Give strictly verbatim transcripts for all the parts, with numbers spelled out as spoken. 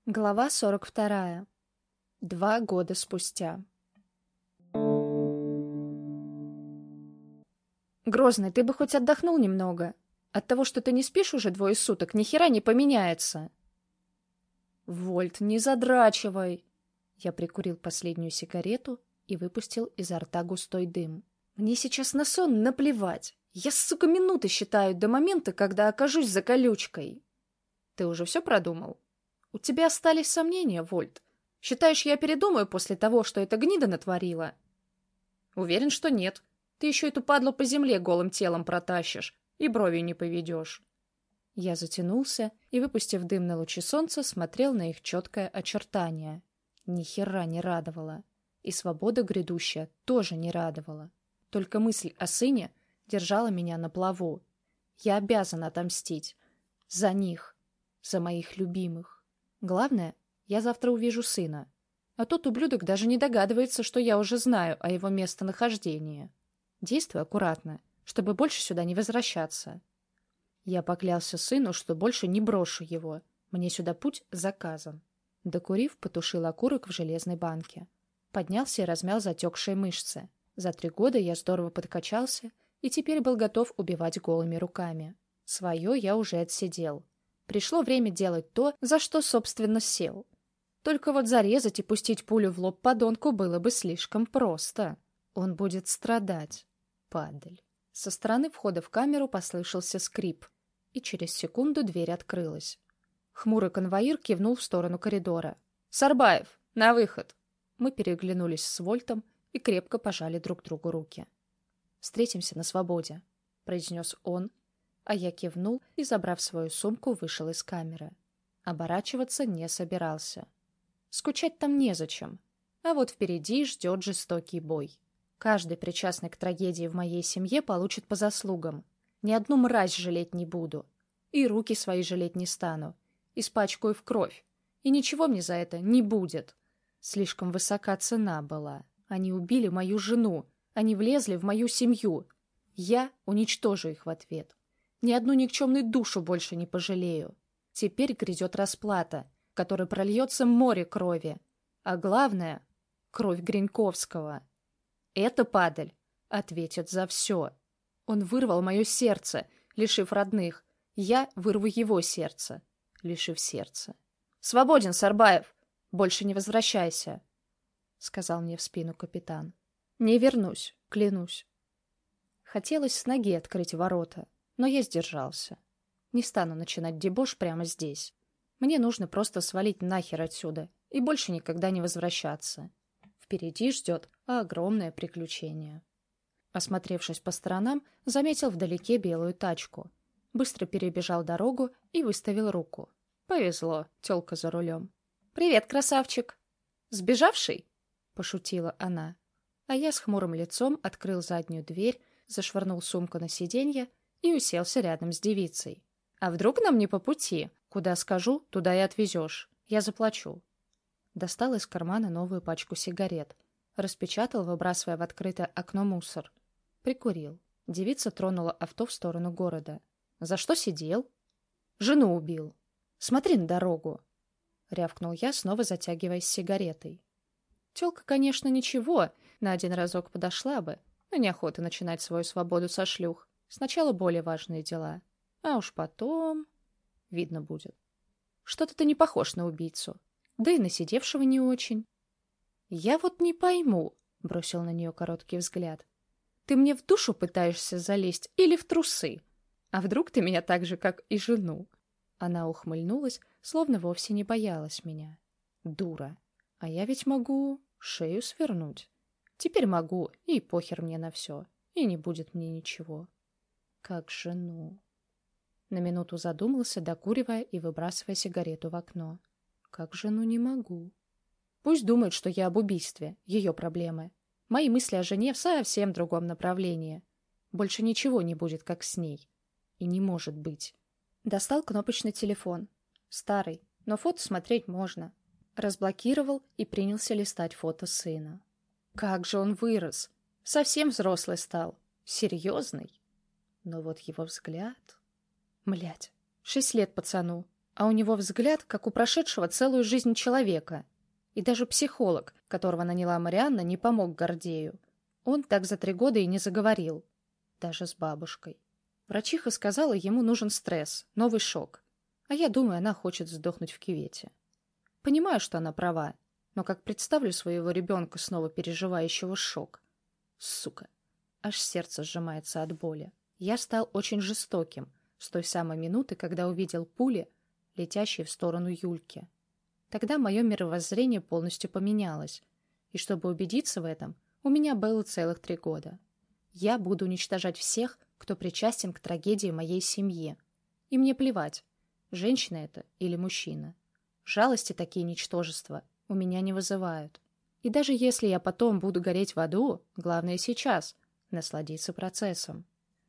Глава сорок вторая. Два года спустя. Грозный, ты бы хоть отдохнул немного. От того, что ты не спишь уже двое суток, ни хера не поменяется. Вольт, не задрачивай. Я прикурил последнюю сигарету и выпустил изо рта густой дым. Мне сейчас на сон наплевать. Я, сука, минуты считаю до момента, когда окажусь за колючкой. Ты уже все продумал? У тебя остались сомнения, Вольт? Считаешь, я передумаю после того, что эта гнида натворила? Уверен, что нет. Ты еще эту падлу по земле голым телом протащишь и бровью не поведешь. Я затянулся и, выпустив дым на лучи солнца, смотрел на их четкое очертание. Ни хера не радовало. И свобода грядущая тоже не радовала. Только мысль о сыне держала меня на плаву. Я обязан отомстить. За них. За моих любимых. Главное, я завтра увижу сына. А тот ублюдок даже не догадывается, что я уже знаю о его местонахождении. Действуй аккуратно, чтобы больше сюда не возвращаться. Я поклялся сыну, что больше не брошу его. Мне сюда путь заказан. Докурив, потушил окурок в железной банке. Поднялся и размял затекшие мышцы. За три года я здорово подкачался и теперь был готов убивать голыми руками. Свое я уже отсидел. Пришло время делать то, за что, собственно, сел. Только вот зарезать и пустить пулю в лоб подонку было бы слишком просто. Он будет страдать. Падаль. Со стороны входа в камеру послышался скрип, и через секунду дверь открылась. Хмурый конвоир кивнул в сторону коридора. «Сарбаев, на выход!» Мы переглянулись с Вольтом и крепко пожали друг другу руки. «Встретимся на свободе», — произнес он, а я кивнул и, забрав свою сумку, вышел из камеры. Оборачиваться не собирался. Скучать там незачем, а вот впереди ждет жестокий бой. Каждый, причастный к трагедии в моей семье, получит по заслугам. Ни одну мразь жалеть не буду. И руки свои жалеть не стану. Испачкаю в кровь. И ничего мне за это не будет. Слишком высока цена была. Они убили мою жену. Они влезли в мою семью. Я уничтожу их в ответ. Ни одну никчемную душу больше не пожалею. Теперь грядет расплата, в которой прольется море крови. А главное — кровь Гриньковского. Это падаль ответит за все. Он вырвал мое сердце, лишив родных. Я вырву его сердце, лишив сердца. «Свободен, Сарбаев! Больше не возвращайся!» — сказал мне в спину капитан. «Не вернусь, клянусь». Хотелось с ноги открыть ворота, но я сдержался. Не стану начинать дебош прямо здесь. Мне нужно просто свалить нахер отсюда и больше никогда не возвращаться. Впереди ждет огромное приключение. Осмотревшись по сторонам, заметил вдалеке белую тачку. Быстро перебежал дорогу и выставил руку. Повезло, тёлка за рулем. «Привет, красавчик!» «Сбежавший?» — пошутила она. А я с хмурым лицом открыл заднюю дверь, зашвырнул сумку на сиденье и уселся рядом с девицей. «А вдруг нам не по пути? Куда скажу, туда и отвезешь. Я заплачу». Достал из кармана новую пачку сигарет. Распечатал, выбрасывая в открытое окно мусор. Прикурил. Девица тронула авто в сторону города. «За что сидел?» «Жену убил. Смотри на дорогу!» Рявкнул я, снова затягиваясь сигаретой. Тёлка, конечно, ничего, на один разок подошла бы, но неохота начинать свою свободу со шлюх. Сначала более важные дела. А уж потом... Видно будет. Что-то ты не похож на убийцу. Да и на сидевшего не очень. «Я вот не пойму», — бросил на нее короткий взгляд. «Ты мне в душу пытаешься залезть или в трусы? А вдруг ты меня так же, как и жену?» Она ухмыльнулась, словно вовсе не боялась меня. Дура. А я ведь могу шею свернуть. Теперь могу, и похер мне на все. И не будет мне ничего. Как жену. На минуту задумался, докуривая и выбрасывая сигарету в окно. Как жену не могу. Пусть думает, что я об убийстве, ее проблемы. Мои мысли о жене в совсем другом направлении. Больше ничего не будет, как с ней. И не может быть. Достал кнопочный телефон. Старый, но фото смотреть можно. Разблокировал и принялся листать фото сына. Как же он вырос. Совсем взрослый стал. Серьезный. Но вот его взгляд... Млять, шесть лет пацану, А у него взгляд, как у прошедшего целую жизнь человека. И даже психолог, которого наняла Марианна, не помог Гордею. Он так за три года и не заговорил. Даже с бабушкой. Врачиха сказала, ему нужен стресс, новый шок. А я думаю, она хочет сдохнуть в кювете. Понимаю, что она права, но как представлю своего ребенка, снова переживающего шок. Сука. Аж сердце сжимается от боли. Я стал очень жестоким с той самой минуты, когда увидел пули, летящие в сторону Юльки. Тогда мое мировоззрение полностью поменялось. И чтобы убедиться в этом, у меня было целых три года. Я буду уничтожать всех, кто причастен к трагедии моей семьи. И мне плевать, женщина это или мужчина. Жалости такие ничтожества у меня не вызывают. И даже если я потом буду гореть в аду, главное сейчас — насладиться процессом.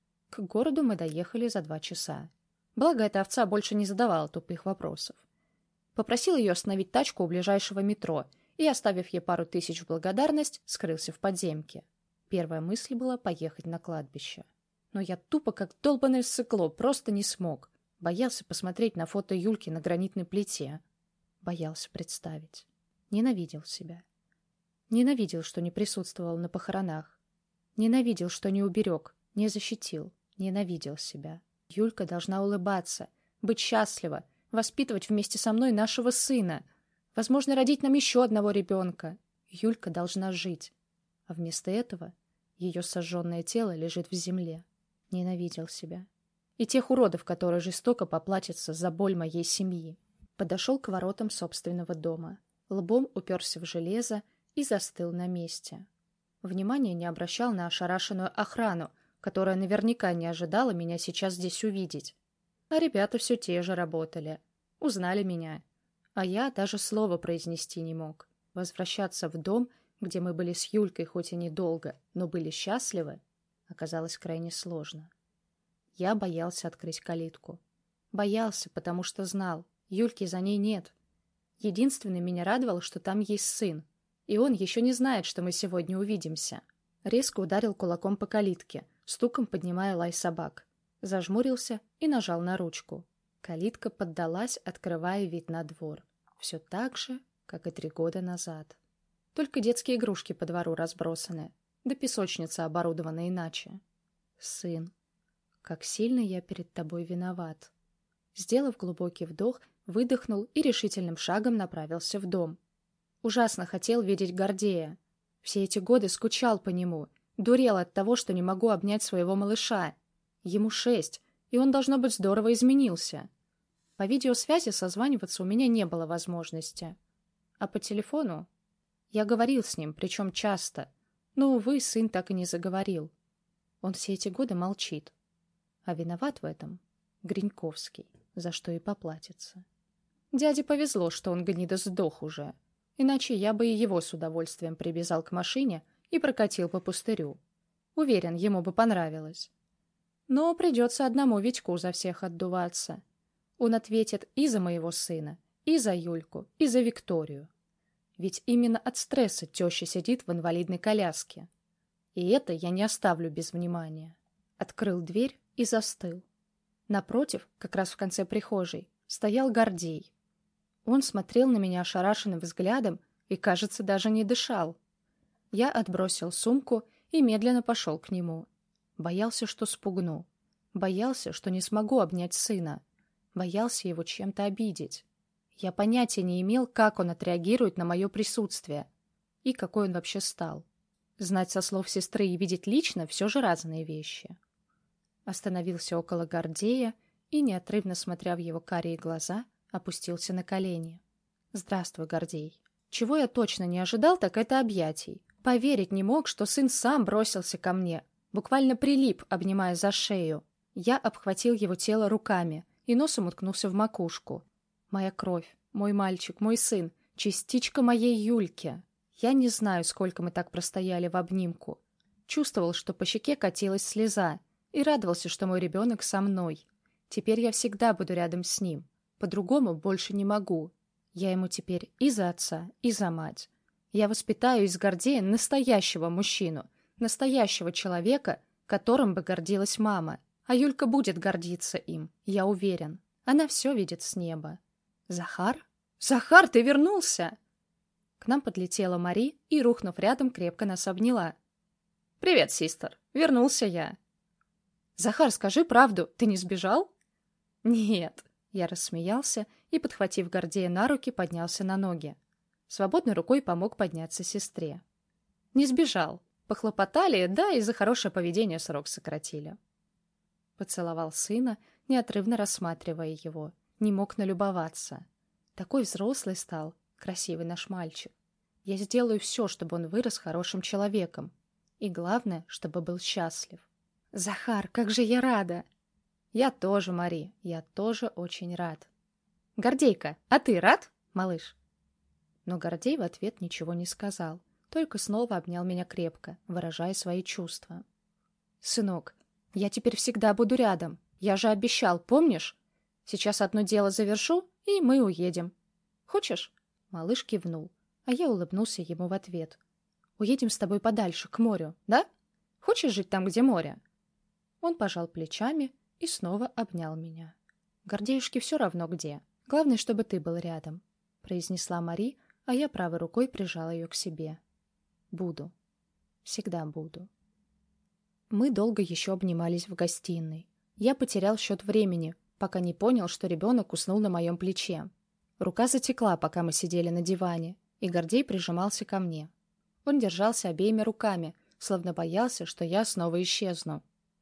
К городу мы доехали за два часа. Благо, эта овца больше не задавала тупых вопросов. Попросил ее остановить тачку у ближайшего метро и, оставив ей пару тысяч в благодарность, скрылся в подземке. Первая мысль была поехать на кладбище. Но я тупо, как долбаное циклоп, просто не смог. Боялся посмотреть на фото Юльки на гранитной плите. Боялся представить. Ненавидел себя. Ненавидел, что не присутствовал на похоронах. Ненавидел, что не уберег, не защитил. Ненавидел себя. Юлька должна улыбаться, быть счастлива, воспитывать вместе со мной нашего сына. Возможно, родить нам еще одного ребенка. Юлька должна жить. А вместо этого ее сожженное тело лежит в земле. Ненавидел себя. И тех уродов, которые жестоко поплатятся за боль моей семьи. Подошел к воротам собственного дома. Лбом уперся в железо и застыл на месте. Внимания не обращал на ошарашенную охрану, которая наверняка не ожидала меня сейчас здесь увидеть. А ребята все те же работали. Узнали меня. А я даже слова произнести не мог. Возвращаться в дом, где мы были с Юлькой хоть и недолго, но были счастливы, оказалось крайне сложно. Я боялся открыть калитку. Боялся, потому что знал, Юльки за ней нет. Единственное, меня радовало, что там есть сын, и он еще не знает, что мы сегодня увидимся. Резко ударил кулаком по калитке, стуком поднимая лай собак. Зажмурился и нажал на ручку. Калитка поддалась, открывая вид на двор. Все так же, как и три года назад. Только детские игрушки по двору разбросаны, да песочница оборудована иначе. Сын, как сильно я перед тобой виноват. Сделав глубокий вдох, выдохнул и решительным шагом направился в дом. Ужасно хотел видеть Гордея. Все эти годы скучал по нему, дурел от того, что не могу обнять своего малыша. Ему шесть, и он, должно быть, здорово изменился. По видеосвязи созваниваться у меня не было возможности. А по телефону я говорил с ним, причем часто, но, увы, сын так и не заговорил. Он все эти годы молчит. А виноват в этом Гриньковский, за что и поплатится. Дяде повезло, что он, гнида, сдох уже. Иначе я бы и его с удовольствием привязал к машине и прокатил по пустырю. Уверен, ему бы понравилось. Но придется одному Витьку за всех отдуваться. Он ответит и за моего сына, и за Юльку, и за Викторию. Ведь именно от стресса теща сидит в инвалидной коляске. И это я не оставлю без внимания. Открыл дверь и застыл. Напротив, как раз в конце прихожей, стоял Гордей. Он смотрел на меня ошарашенным взглядом и, кажется, даже не дышал. Я отбросил сумку и медленно пошел к нему. Боялся, что спугну. Боялся, что не смогу обнять сына. Боялся его чем-то обидеть. Я понятия не имел, как он отреагирует на мое присутствие и какой он вообще стал. Знать со слов сестры и видеть лично — все же разные вещи. Остановился около Гордея и, неотрывно смотря в его карие глаза, опустился на колени. «Здравствуй, Гордей. Чего я точно не ожидал, так это объятий. Поверить не мог, что сын сам бросился ко мне, буквально прилип, обнимая за шею. Я обхватил его тело руками и носом уткнулся в макушку. Моя кровь, мой мальчик, мой сын, частичка моей Юльки. Я не знаю, сколько мы так простояли в обнимку. Чувствовал, что по щеке катилась слеза, и радовался, что мой ребенок со мной. Теперь я всегда буду рядом с ним. По-другому больше не могу. Я ему теперь и за отца, и за мать. Я воспитаю из Гордея настоящего мужчину, настоящего человека, которым бы гордилась мама. А Юлька будет гордиться им, я уверен. Она все видит с неба. «Захар? Захар, ты вернулся!» К нам подлетела Мари и, рухнув рядом, крепко нас обняла. «Привет, систер. Вернулся я». «Захар, скажи правду, ты не сбежал?» «Нет». Я рассмеялся и, подхватив Гордея на руки, поднялся на ноги. Свободной рукой помог подняться сестре. «Не сбежал. Похлопотали, да и за хорошее поведение срок сократили». Поцеловал сына, неотрывно рассматривая его. Не мог налюбоваться. Такой взрослый стал, красивый наш мальчик. Я сделаю все, чтобы он вырос хорошим человеком. И главное, чтобы был счастлив. «Захар, как же я рада!» «Я тоже, Мари, я тоже очень рад». «Гордейка, а ты рад, малыш?» Но Гордей в ответ ничего не сказал, только снова обнял меня крепко, выражая свои чувства. «Сынок, я теперь всегда буду рядом. Я же обещал, помнишь? Сейчас одно дело завершу, и мы уедем. Хочешь?» Малыш кивнул, а я улыбнулся ему в ответ. «Уедем с тобой подальше, к морю, да? Хочешь жить там, где море?» Он пожал плечами и снова обнял меня. «Гордеюшке все равно где. Главное, чтобы ты был рядом», — произнесла Мари, а я правой рукой прижала ее к себе. «Буду. Всегда буду». Мы долго еще обнимались в гостиной. Я потерял счет времени, пока не понял, что ребенок уснул на моем плече. Рука затекла, пока мы сидели на диване, и Гордей прижимался ко мне. Он держался обеими руками, словно боялся, что я снова исчезну.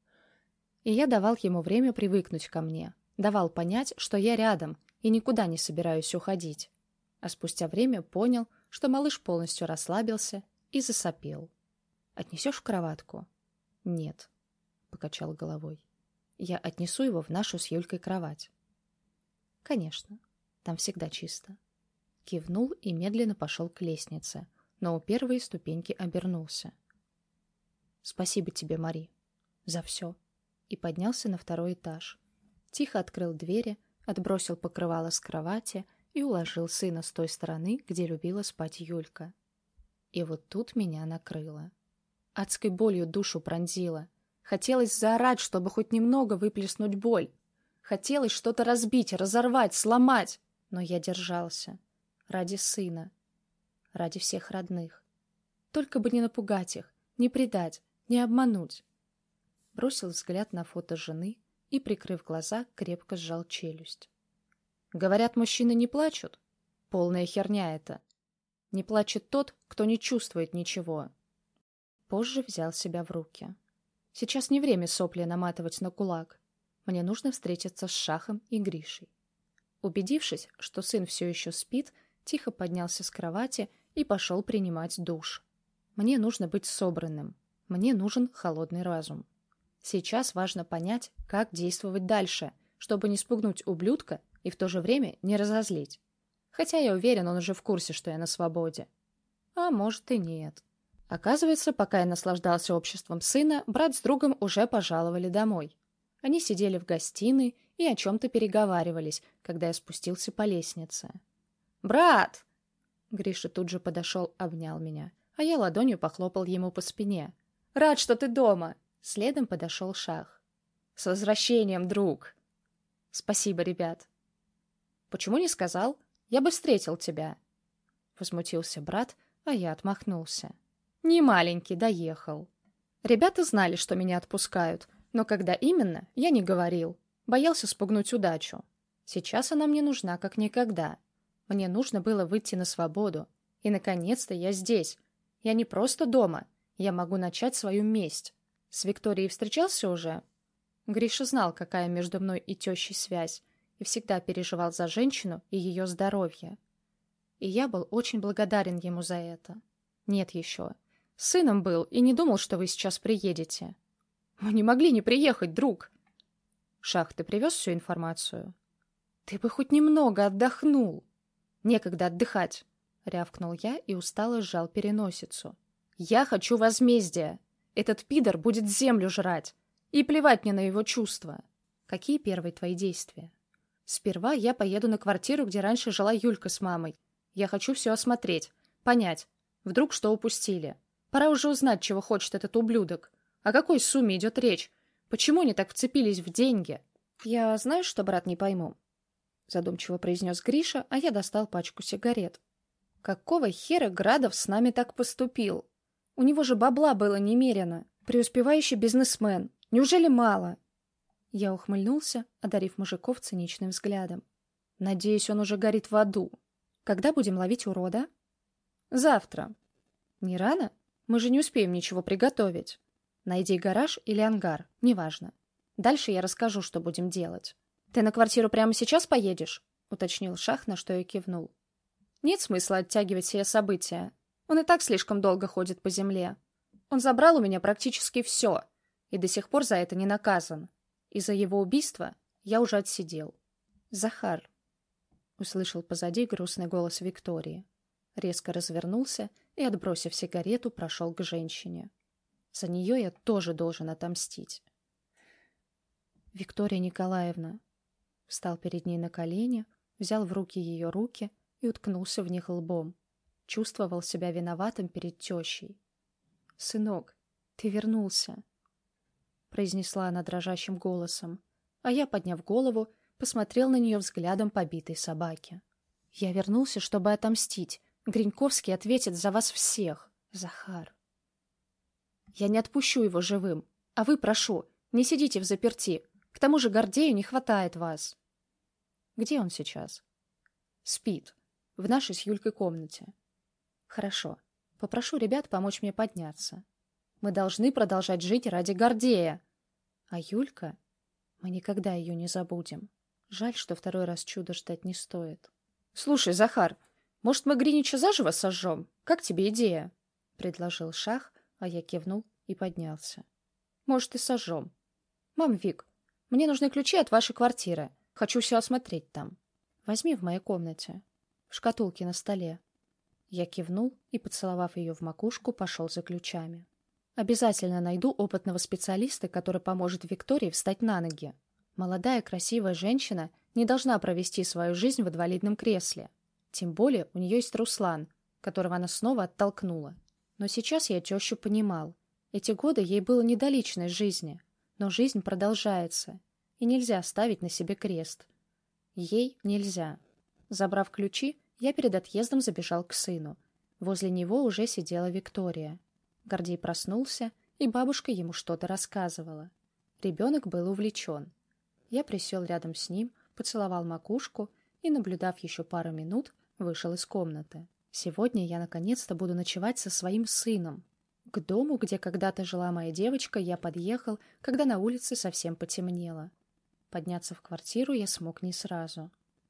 И я давал ему время привыкнуть ко мне, давал понять, что я рядом и никуда не собираюсь уходить. А спустя время понял, что малыш полностью расслабился и засопел. «Отнесешь в кроватку?» «Нет», — покачал головой. «Я отнесу его в нашу с Юлькой кровать». «Конечно, там всегда чисто». Кивнул и медленно пошел к лестнице, но у первой ступеньки обернулся. «Спасибо тебе, Мари, за все». И поднялся на второй этаж. Тихо открыл двери, отбросил покрывало с кровати и уложил сына с той стороны, где любила спать Юлька. И вот тут меня накрыло. Адской болью душу пронзило. Хотелось заорать, чтобы хоть немного выплеснуть боль. Хотелось что-то разбить, разорвать, сломать. Но я держался. Ради сына. Ради всех родных. Только бы не напугать их, не предать, не обмануть. Бросил взгляд на фото жены и, прикрыв глаза, крепко сжал челюсть. Говорят, мужчины не плачут? Полная херня это. Не плачет тот, кто не чувствует ничего. Позже взял себя в руки. Сейчас не время сопли наматывать на кулак. Мне нужно встретиться с Шахом и Гришей. Убедившись, что сын все еще спит, тихо поднялся с кровати и пошел принимать душ. Мне нужно быть собранным. Мне нужен холодный разум. Сейчас важно понять, как действовать дальше, чтобы не спугнуть ублюдка и в то же время не разозлить. Хотя я уверен, он уже в курсе, что я на свободе. А может и нет. Оказывается, пока я наслаждался обществом сына, брат с другом уже пожаловали домой. Они сидели в гостиной и о чем-то переговаривались, когда я спустился по лестнице. «Брат!» Гриша тут же подошел, обнял меня, а я ладонью похлопал ему по спине. «Рад, что ты дома!» Следом подошел Шах. «С возвращением, друг!» «Спасибо, ребят!» «Почему не сказал? Я бы встретил тебя!» Возмутился брат, а я отмахнулся. «Не маленький, доехал!» Ребята знали, что меня отпускают, но когда именно, я не говорил. Боялся спугнуть удачу. Сейчас она мне нужна как никогда. Мне нужно было выйти на свободу. И, наконец-то, я здесь. Я не просто дома. Я могу начать свою месть. С Викторией встречался уже? Гриша знал, какая между мной и тещей связь, и всегда переживал за женщину и ее здоровье. И я был очень благодарен ему за это. Нет еще. С сыном был и не думал, что вы сейчас приедете. Мы не могли не приехать, друг. Шах, ты привез всю информацию? Ты бы хоть немного отдохнул. Некогда отдыхать, рявкнул я и устало сжал переносицу. Я хочу возмездия. Этот пидор будет землю жрать. И плевать мне на его чувства. Какие первые твои действия? Сперва я поеду на квартиру, где раньше жила Юлька с мамой. Я хочу все осмотреть, понять. Вдруг что упустили. Пора уже узнать, чего хочет этот ублюдок. О какой сумме идет речь? Почему они так вцепились в деньги? Я, знаешь что, брат, не пойму? задумчиво произнес Гриша, а я достал пачку сигарет. Какого хера Градов с нами так поступил? У него же бабла было немерено. Преуспевающий бизнесмен. Неужели мало? Я ухмыльнулся, одарив мужиков циничным взглядом. Надеюсь, он уже горит в аду. Когда будем ловить урода? Завтра. Не рано? Мы же не успеем ничего приготовить. Найди гараж или ангар, неважно. Дальше я расскажу, что будем делать. Ты на квартиру прямо сейчас поедешь? Уточнил Шах, на что я кивнул. Нет смысла оттягивать все события. Он и так слишком долго ходит по земле. Он забрал у меня практически все, и до сих пор за это не наказан. Из-за его убийства я уже отсидел. Захар, услышал позади грустный голос Виктории. Резко развернулся и, отбросив сигарету, прошел к женщине. За нее я тоже должен отомстить. Виктория Николаевна встал перед ней на колени, взял в руки ее руки и уткнулся в них лбом. Чувствовал себя виноватым перед тещей. «Сынок, ты вернулся», — произнесла она дрожащим голосом, а я, подняв голову, посмотрел на нее взглядом побитой собаки. «Я вернулся, чтобы отомстить. Гриньковский ответит за вас всех, Захар. Я не отпущу его живым, а вы, прошу, не сидите взаперти. К тому же Гордею не хватает вас». «Где он сейчас?» «Спит. В нашей с Юлькой комнате». «Хорошо. Попрошу ребят помочь мне подняться. Мы должны продолжать жить ради Гордея. А Юлька? Мы никогда ее не забудем. Жаль, что второй раз чудо ждать не стоит». «Слушай, Захар, может, мы Гринича заживо сожжем? Как тебе идея?» — предложил Шах, а я кивнул и поднялся. «Может, и сожжем. Мам, Вик, мне нужны ключи от вашей квартиры. Хочу все осмотреть там. Возьми в моей комнате. В шкатулке на столе». Я кивнул и, поцеловав ее в макушку, пошел за ключами. Обязательно найду опытного специалиста, который поможет Виктории встать на ноги. Молодая красивая женщина не должна провести свою жизнь в инвалидном кресле. Тем более у нее есть Руслан, которого она снова оттолкнула. Но сейчас я тещу понимал. Эти годы ей было не до личной жизни, но жизнь продолжается, и нельзя ставить на себе крест. Ей нельзя. Забрав ключи, я перед отъездом забежал к сыну. Возле него уже сидела Виктория. Гордей проснулся, и бабушка ему что-то рассказывала. Ребенок был увлечен. Я присел рядом с ним, поцеловал макушку и, наблюдав еще пару минут, вышел из комнаты. Сегодня я наконец-то буду ночевать со своим сыном. К дому, где когда-то жила моя девочка, я подъехал, когда на улице совсем потемнело. Подняться в квартиру я смог не сразу.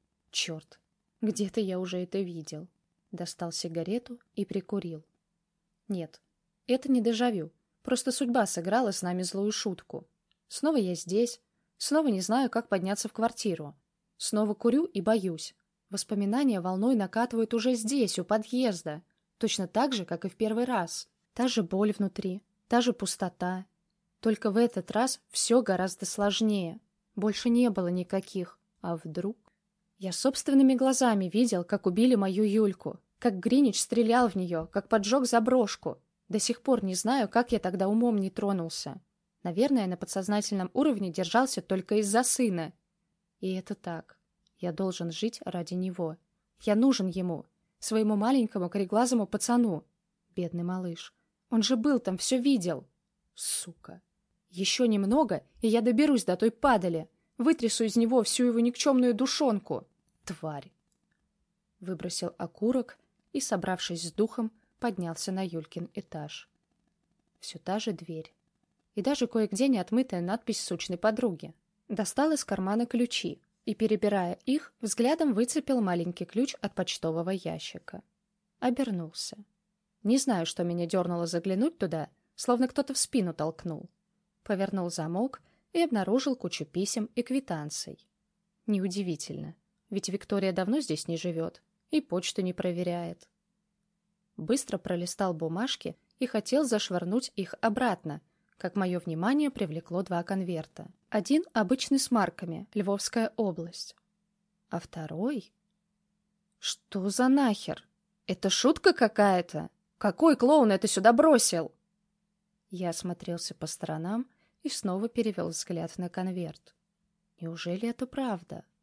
Черт, где-то я уже это видел. Достал сигарету и прикурил. Нет, это не дежавю. Просто судьба сыграла с нами злую шутку. Снова я здесь, снова не знаю, как подняться в квартиру. Снова курю и боюсь. Воспоминания волной накатывают уже здесь, у подъезда. Точно так же, как и в первый раз. Та же боль внутри, та же пустота. Только в этот раз все гораздо сложнее. Больше не было никаких. А вдруг? Я собственными глазами видел, как убили мою Юльку, как Гринич стрелял в нее, как поджег заброшку. До сих пор не знаю, как я тогда умом не тронулся. Наверное, на подсознательном уровне держался только из-за сына. И это так. Я должен жить ради него. Я нужен ему, своему маленькому кореглазому пацану. Бедный малыш. Он же был там, все видел. Сука. Еще немного, и я доберусь до той падали. Вытрясу из него всю его никчемную душонку. Тварь. Выбросил окурок и, собравшись с духом, поднялся на Юлькин этаж. Все та же дверь. И даже кое-где неотмытая надпись сучной подруги. Достал из кармана ключи и, перебирая их, взглядом выцепил маленький ключ от почтового ящика. Обернулся. Не знаю, что меня дернуло заглянуть туда, словно кто-то в спину толкнул. Повернул замок и обнаружил кучу писем и квитанций. Неудивительно, ведь Виктория давно здесь не живет и почту не проверяет. Быстро пролистал бумажки и хотел зашвырнуть их обратно, как мое внимание привлекло два конверта. Один обычный с марками, Львовская область. А второй? Что за нахер? Это шутка какая-то? Какой клоун это сюда бросил? Я осмотрелся по сторонам и снова перевел взгляд на конверт. Неужели это правда?